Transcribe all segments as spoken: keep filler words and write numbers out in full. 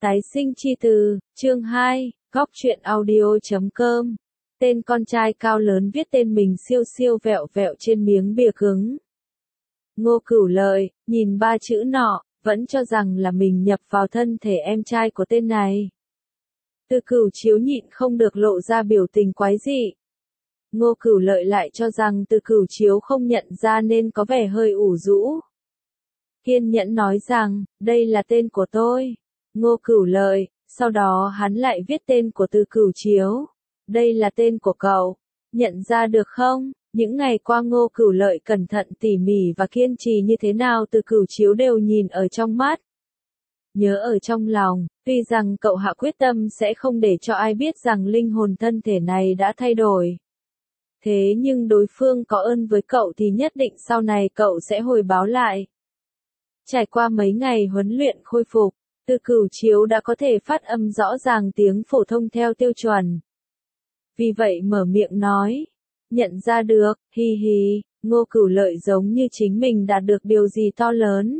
Tái sinh chi từ, chương hai, góc truyện audio chấm com. Tên con trai cao lớn viết tên mình siêu siêu vẹo vẹo trên miếng bìa cứng. Ngô Cửu Lợi, nhìn ba chữ nọ, vẫn cho rằng là mình nhập vào thân thể em trai của tên này. Từ Cửu Chiếu nhịn không được lộ ra biểu tình quái dị. Ngô Cửu Lợi lại cho rằng Từ Cửu Chiếu không nhận ra nên có vẻ hơi ủ rũ. Kiên nhẫn nói rằng, đây là tên của tôi. Ngô Cửu Lợi, sau đó hắn lại viết tên của Từ Cửu Chiếu. Đây là tên của cậu. Nhận ra được không? Những ngày qua Ngô Cửu Lợi cẩn thận tỉ mỉ và kiên trì như thế nào Từ Cửu Chiếu đều nhìn ở trong mắt. Nhớ ở trong lòng, tuy rằng cậu hạ quyết tâm sẽ không để cho ai biết rằng linh hồn thân thể này đã thay đổi. Thế nhưng đối phương có ơn với cậu thì nhất định sau này cậu sẽ hồi báo lại. Trải qua mấy ngày huấn luyện khôi phục, Từ Cửu Chiếu đã có thể phát âm rõ ràng tiếng phổ thông theo tiêu chuẩn. Vì vậy mở miệng nói, nhận ra được, hi hi, Ngô Cửu Lợi giống như chính mình đạt được điều gì to lớn.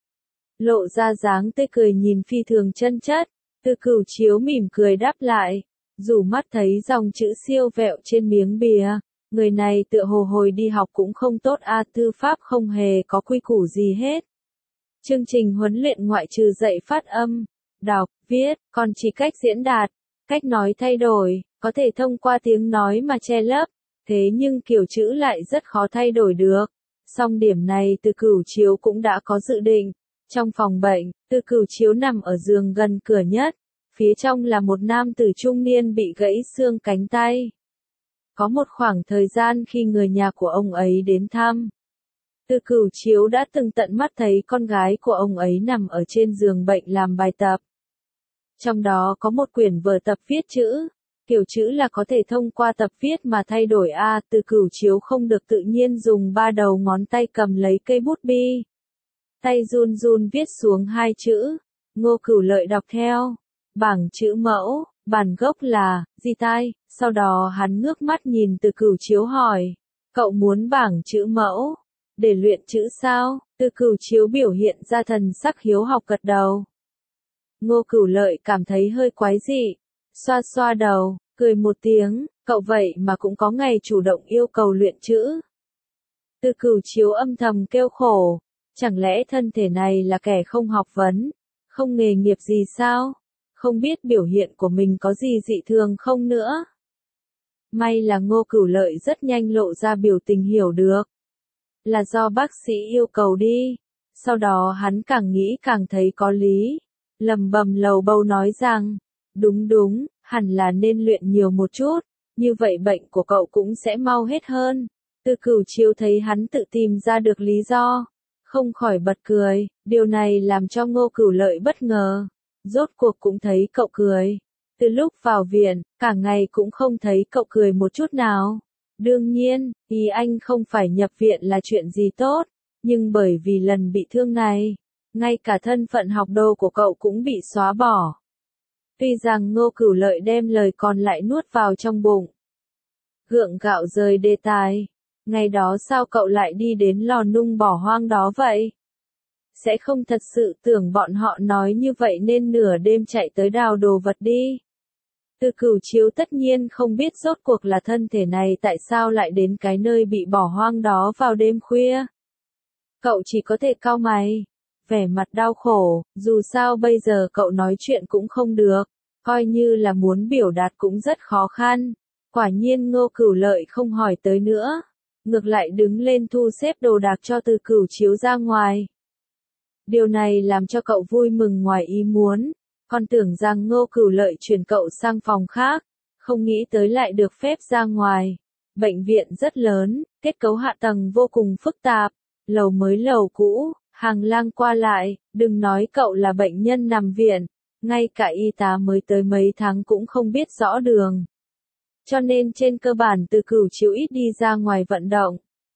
Lộ ra dáng tươi cười nhìn phi thường chân chất, Từ Cửu Chiếu mỉm cười đáp lại, rủ mắt thấy dòng chữ siêu vẹo trên miếng bìa, người này tựa hồ hồi đi học cũng không tốt a, thư pháp không hề có quy củ gì hết. Chương trình huấn luyện ngoại trừ dạy phát âm, đọc, viết, còn chỉ cách diễn đạt, cách nói thay đổi, có thể thông qua tiếng nói mà che lấp, thế nhưng kiểu chữ lại rất khó thay đổi được. Song điểm này Từ Cửu Chiếu cũng đã có dự định. Trong phòng bệnh, Từ Cửu Chiếu nằm ở giường gần cửa nhất, phía trong là một nam tử trung niên bị gãy xương cánh tay. Có một khoảng thời gian khi người nhà của ông ấy đến thăm, Từ Cửu Chiếu đã từng tận mắt thấy con gái của ông ấy nằm ở trên giường bệnh làm bài tập. Trong đó có một quyển vở tập viết chữ, kiểu chữ là có thể thông qua tập viết mà thay đổi a. Từ Cửu Chiếu không được tự nhiên dùng ba đầu ngón tay cầm lấy cây bút bi. Tay run run viết xuống hai chữ, Ngô Cửu Lợi đọc theo, bảng chữ mẫu, bản gốc là, gì tai, sau đó hắn ngước mắt nhìn Từ Cửu Chiếu hỏi, cậu muốn bảng chữ mẫu, để luyện chữ sao? Từ Cửu Chiếu biểu hiện ra thần sắc hiếu học gật đầu. Ngô Cửu Lợi cảm thấy hơi quái dị, xoa xoa đầu, cười một tiếng, cậu vậy mà cũng có ngày chủ động yêu cầu luyện chữ. Từ Cửu Chiếu âm thầm kêu khổ. Chẳng lẽ thân thể này là kẻ không học vấn, không nghề nghiệp gì sao? Không biết biểu hiện của mình có gì dị thường không nữa? May là Ngô Cửu Lợi rất nhanh lộ ra biểu tình hiểu được. Là do bác sĩ yêu cầu đi. Sau đó hắn càng nghĩ càng thấy có lý. Lầm bầm lầu bầu nói rằng, đúng đúng, hẳn là nên luyện nhiều một chút, như vậy bệnh của cậu cũng sẽ mau hết hơn. Từ Cửu Chiếu thấy hắn tự tìm ra được lý do. Không khỏi bật cười, điều này làm cho Ngô Cửu Lợi bất ngờ. Rốt cuộc cũng thấy cậu cười. Từ lúc vào viện, cả ngày cũng không thấy cậu cười một chút nào. Đương nhiên, ý anh không phải nhập viện là chuyện gì tốt, nhưng bởi vì lần bị thương này, ngay cả thân phận học đồ của cậu cũng bị xóa bỏ. Tuy rằng Ngô Cửu Lợi đem lời còn lại nuốt vào trong bụng. Gượng gạo rời đề tài. Ngày đó sao cậu lại đi đến lò nung bỏ hoang đó vậy? Sẽ không thật sự tưởng bọn họ nói như vậy nên nửa đêm chạy tới đào đồ vật đi. Từ Cửu Chiếu tất nhiên không biết rốt cuộc là thân thể này tại sao lại đến cái nơi bị bỏ hoang đó vào đêm khuya. Cậu chỉ có thể cau mày, vẻ mặt đau khổ, dù sao bây giờ cậu nói chuyện cũng không được, coi như là muốn biểu đạt cũng rất khó khăn. Quả nhiên Ngô Cửu Lợi không hỏi tới nữa. Ngược lại đứng lên thu xếp đồ đạc cho Từ Cửu Chiếu ra ngoài. Điều này làm cho cậu vui mừng ngoài ý muốn, còn tưởng rằng Ngô Cửu Lợi chuyển cậu sang phòng khác, không nghĩ tới lại được phép ra ngoài. Bệnh viện rất lớn, kết cấu hạ tầng vô cùng phức tạp, lầu mới lầu cũ, hàng lang qua lại, đừng nói cậu là bệnh nhân nằm viện, ngay cả y tá mới tới mấy tháng cũng không biết rõ đường. Cho nên trên cơ bản Từ Cửu Chiếu ít đi ra ngoài vận động.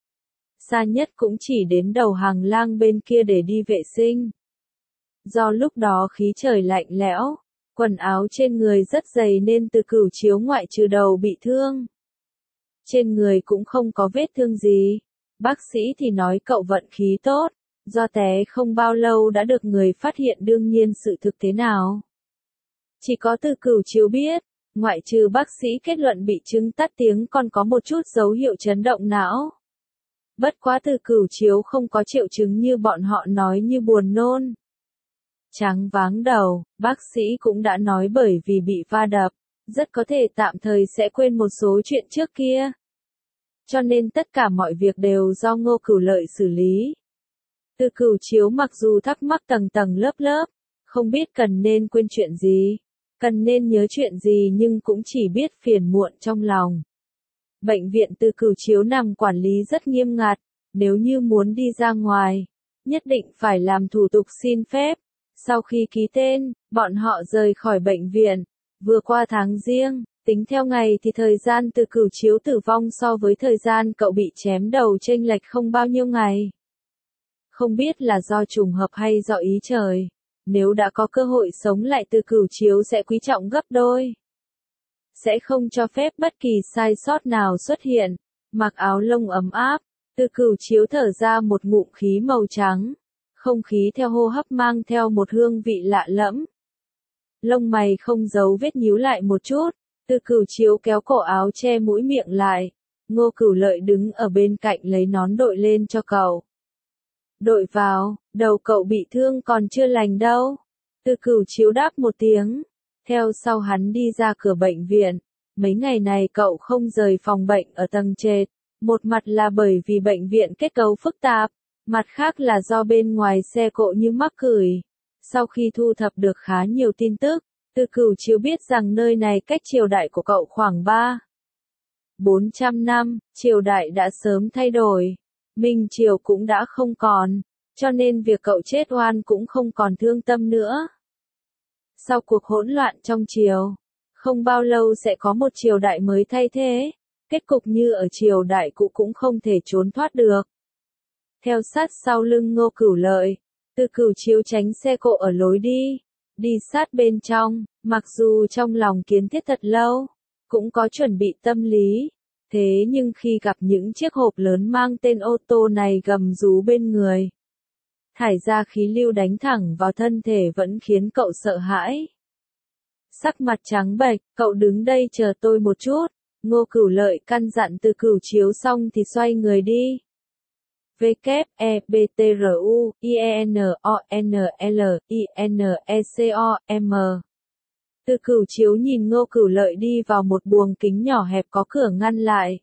Xa nhất cũng chỉ đến đầu hàng lang bên kia để đi vệ sinh. Do lúc đó khí trời lạnh lẽo, quần áo trên người rất dày nên Từ Cửu Chiếu ngoại trừ đầu bị thương. Trên người cũng không có vết thương gì. Bác sĩ thì nói cậu vận khí tốt, do té không bao lâu đã được người phát hiện đương nhiên sự thực thế nào. Chỉ có Từ Cửu Chiếu biết, ngoại trừ bác sĩ kết luận bị chứng tắt tiếng còn có một chút dấu hiệu chấn động não. Bất quá Từ Cửu Chiếu không có triệu chứng như bọn họ nói như buồn nôn. Trắng váng đầu, bác sĩ cũng đã nói bởi vì bị va đập, rất có thể tạm thời sẽ quên một số chuyện trước kia. Cho nên tất cả mọi việc đều do Ngô Cửu Lợi xử lý. Từ Cửu Chiếu mặc dù thắc mắc tầng tầng lớp lớp, không biết cần nên quên chuyện gì, cần nên nhớ chuyện gì nhưng cũng chỉ biết phiền muộn trong lòng. Bệnh viện Từ Cửu Chiếu nằm quản lý rất nghiêm ngặt, nếu như muốn đi ra ngoài, nhất định phải làm thủ tục xin phép. Sau khi ký tên, bọn họ rời khỏi bệnh viện. Vừa qua tháng Giêng, tính theo ngày thì thời gian Từ Cửu Chiếu tử vong so với thời gian cậu bị chém đầu chênh lệch không bao nhiêu ngày. Không biết là do trùng hợp hay do ý trời, nếu đã có cơ hội sống lại Từ Cửu Chiếu sẽ quý trọng gấp đôi. Sẽ không cho phép bất kỳ sai sót nào xuất hiện. Mặc áo lông ấm áp, Từ Cửu Chiếu thở ra một ngụm khí màu trắng. Không khí theo hô hấp mang theo một hương vị lạ lẫm. Lông mày không giấu vết nhíu lại một chút, Từ Cửu Chiếu kéo cổ áo che mũi miệng lại. Ngô Cửu Lợi đứng ở bên cạnh lấy nón đội lên cho cậu. Đội vào, đầu cậu bị thương còn chưa lành đâu. Từ Cửu Chiếu đáp một tiếng. Theo sau hắn đi ra cửa bệnh viện. Mấy ngày này cậu không rời phòng bệnh ở tầng trệt. Một mặt là bởi vì bệnh viện kết cấu phức tạp. Mặt khác là do bên ngoài xe cộ như mắc cười. Sau khi thu thập được khá nhiều tin tức, Từ Cửu Chiếu biết rằng nơi này cách triều đại của cậu khoảng ba bốn trăm năm, triều đại đã sớm thay đổi. Minh triều cũng đã không còn, cho nên việc cậu chết oan cũng không còn thương tâm nữa. Sau cuộc hỗn loạn trong triều, không bao lâu sẽ có một triều đại mới thay thế. Kết cục như ở triều đại cũ cũng không thể trốn thoát được. Theo sát sau lưng Ngô Cửu Lợi, Từ Cửu Chiếu tránh xe cộ ở lối đi, đi sát bên trong, mặc dù trong lòng kiến thiết thật lâu, cũng có chuẩn bị tâm lý, thế nhưng khi gặp những chiếc hộp lớn mang tên ô tô này gầm rú bên người, thải ra khí lưu đánh thẳng vào thân thể vẫn khiến cậu sợ hãi. Sắc mặt trắng bệch, cậu đứng đây chờ tôi một chút, Ngô Cửu Lợi căn dặn Từ Cửu Chiếu xong thì xoay người đi. W E B T R U I E N O N L I N E C O M. Từ Cửu Chiếu nhìn Ngô Cửu Lợi đi vào một buồng kính nhỏ hẹp có cửa ngăn lại.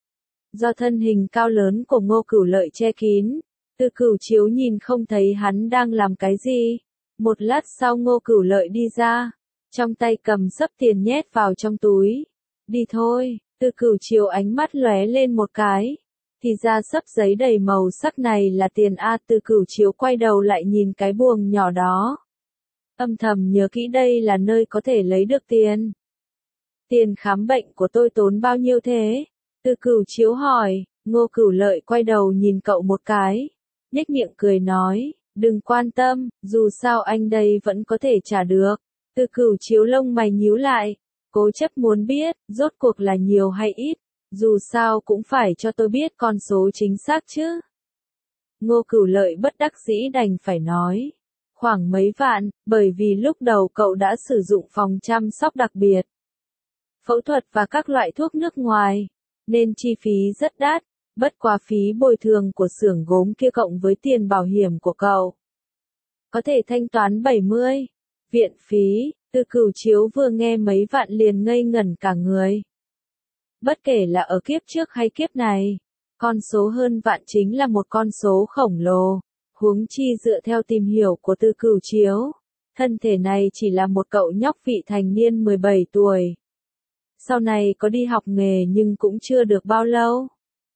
Do thân hình cao lớn của Ngô Cửu Lợi che kín, Từ Cửu Chiếu nhìn không thấy hắn đang làm cái gì. Một lát sau Ngô Cửu Lợi đi ra, trong tay cầm xấp tiền nhét vào trong túi. Đi thôi, Từ Cửu Chiếu ánh mắt lóe lên một cái. Thì ra xấp giấy đầy màu sắc này là tiền A. Từ Cửu Chiếu quay đầu lại nhìn cái buồng nhỏ đó. Âm thầm nhớ kỹ đây là nơi có thể lấy được tiền. Tiền khám bệnh của tôi tốn bao nhiêu thế? Từ Cửu Chiếu hỏi. Ngô Cửu Lợi quay đầu nhìn cậu một cái, nhếch miệng cười nói, đừng quan tâm, dù sao anh đây vẫn có thể trả được. Từ Cửu Chiếu lông mày nhíu lại, cố chấp muốn biết, rốt cuộc là nhiều hay ít. Dù sao cũng phải cho tôi biết con số chính xác chứ. Ngô Cửu Lợi bất đắc dĩ đành phải nói. Khoảng mấy vạn, bởi vì lúc đầu cậu đã sử dụng phòng chăm sóc đặc biệt. Phẫu thuật và các loại thuốc nước ngoài. Nên chi phí rất đắt, bất quá phí bồi thường của xưởng gốm kia cộng với tiền bảo hiểm của cậu. Có thể thanh toán bảy mươi. Viện phí, Từ Cửu Chiếu vừa nghe mấy vạn liền ngây ngẩn cả người. Bất kể là ở kiếp trước hay kiếp này, con số hơn vạn chính là một con số khổng lồ, huống chi dựa theo tìm hiểu của Từ Cửu Chiếu, thân thể này chỉ là một cậu nhóc vị thành niên mười bảy tuổi. Sau này có đi học nghề nhưng cũng chưa được bao lâu.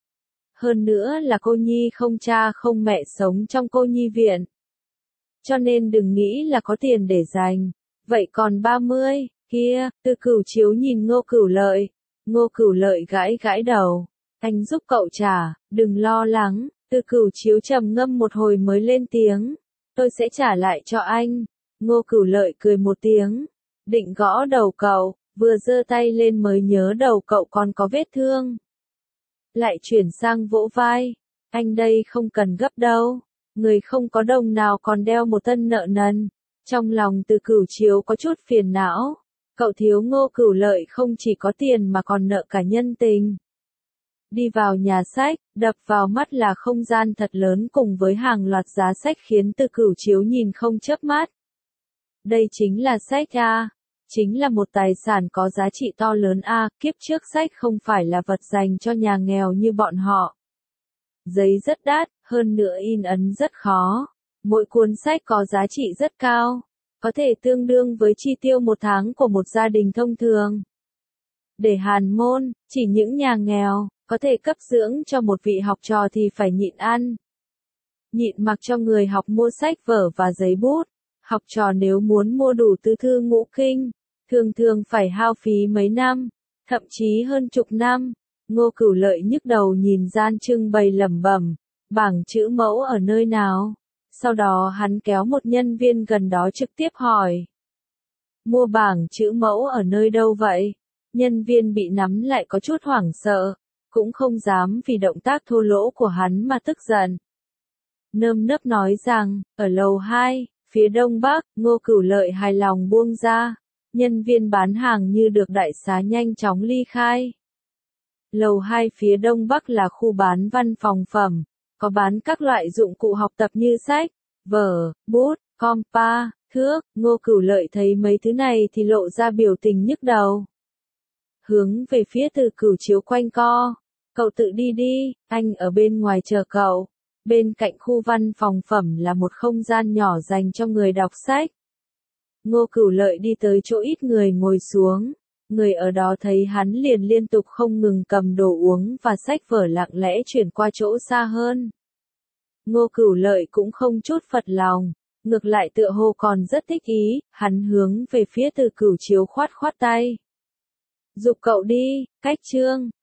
Hơn nữa là cô nhi không cha không mẹ sống trong cô nhi viện. Cho nên đừng nghĩ là có tiền để dành. Vậy còn ba mươi, kia, Từ Cửu Chiếu nhìn Ngô Cửu Lợi. Ngô Cửu Lợi gãi gãi đầu. Anh giúp cậu trả, đừng lo lắng. Từ Cửu Chiếu trầm ngâm một hồi mới lên tiếng. Tôi sẽ trả lại cho anh. Ngô Cửu Lợi cười một tiếng. Định gõ đầu cậu, vừa giơ tay lên mới nhớ đầu cậu còn có vết thương. Lại chuyển sang vỗ vai. Anh đây không cần gấp đâu. Người không có đồng nào còn đeo một thân nợ nần. Trong lòng Từ Cửu Chiếu có chút phiền não, cậu thiếu Ngô Cửu Lợi không chỉ có tiền mà còn nợ cả nhân tình. Đi vào nhà sách, đập vào mắt là không gian thật lớn cùng với hàng loạt giá sách khiến Từ Cửu Chiếu nhìn không chớp mắt. Đây chính là sách a, chính là một tài sản có giá trị to lớn a, kiếp trước sách không phải là vật dành cho nhà nghèo như bọn họ. Giấy rất đắt, hơn nữa in ấn rất khó. Mỗi cuốn sách có giá trị rất cao, có thể tương đương với chi tiêu một tháng của một gia đình thông thường. Để hàn môn, chỉ những nhà nghèo, có thể cấp dưỡng cho một vị học trò thì phải nhịn ăn. Nhịn mặc cho người học mua sách vở và giấy bút. Học trò nếu muốn mua đủ tứ thư ngũ kinh, thường thường phải hao phí mấy năm, thậm chí hơn chục năm. Ngô Cửu Lợi nhức đầu nhìn gian trưng bày lẩm bẩm, bảng chữ mẫu ở nơi nào? Sau đó hắn kéo một nhân viên gần đó trực tiếp hỏi. Mua bảng chữ mẫu ở nơi đâu vậy? Nhân viên bị nắm lại có chút hoảng sợ, cũng không dám vì động tác thô lỗ của hắn mà tức giận. Nơm nớp nói rằng, ở lầu hai, phía đông bắc, Ngô Cửu Lợi hài lòng buông ra. Nhân viên bán hàng như được đại xá nhanh chóng ly khai. Lầu hai phía đông bắc là khu bán văn phòng phẩm, có bán các loại dụng cụ học tập như sách, vở, bút, compa, thước. Ngô Cửu Lợi thấy mấy thứ này thì lộ ra biểu tình nhức đầu. Hướng về phía Từ Cửu Chiếu quanh co. Cậu tự đi đi, anh ở bên ngoài chờ cậu. Bên cạnh khu văn phòng phẩm là một không gian nhỏ dành cho người đọc sách. Ngô Cửu Lợi đi tới chỗ ít người ngồi xuống. Người ở đó thấy hắn liền liên tục không ngừng cầm đồ uống và sách vở lặng lẽ chuyển qua chỗ xa hơn. Ngô Cửu Lợi cũng không chút phật lòng, ngược lại tựa hồ còn rất thích ý, hắn hướng về phía Từ Cửu Chiếu khoát khoát tay. Giục cậu đi, cách chương.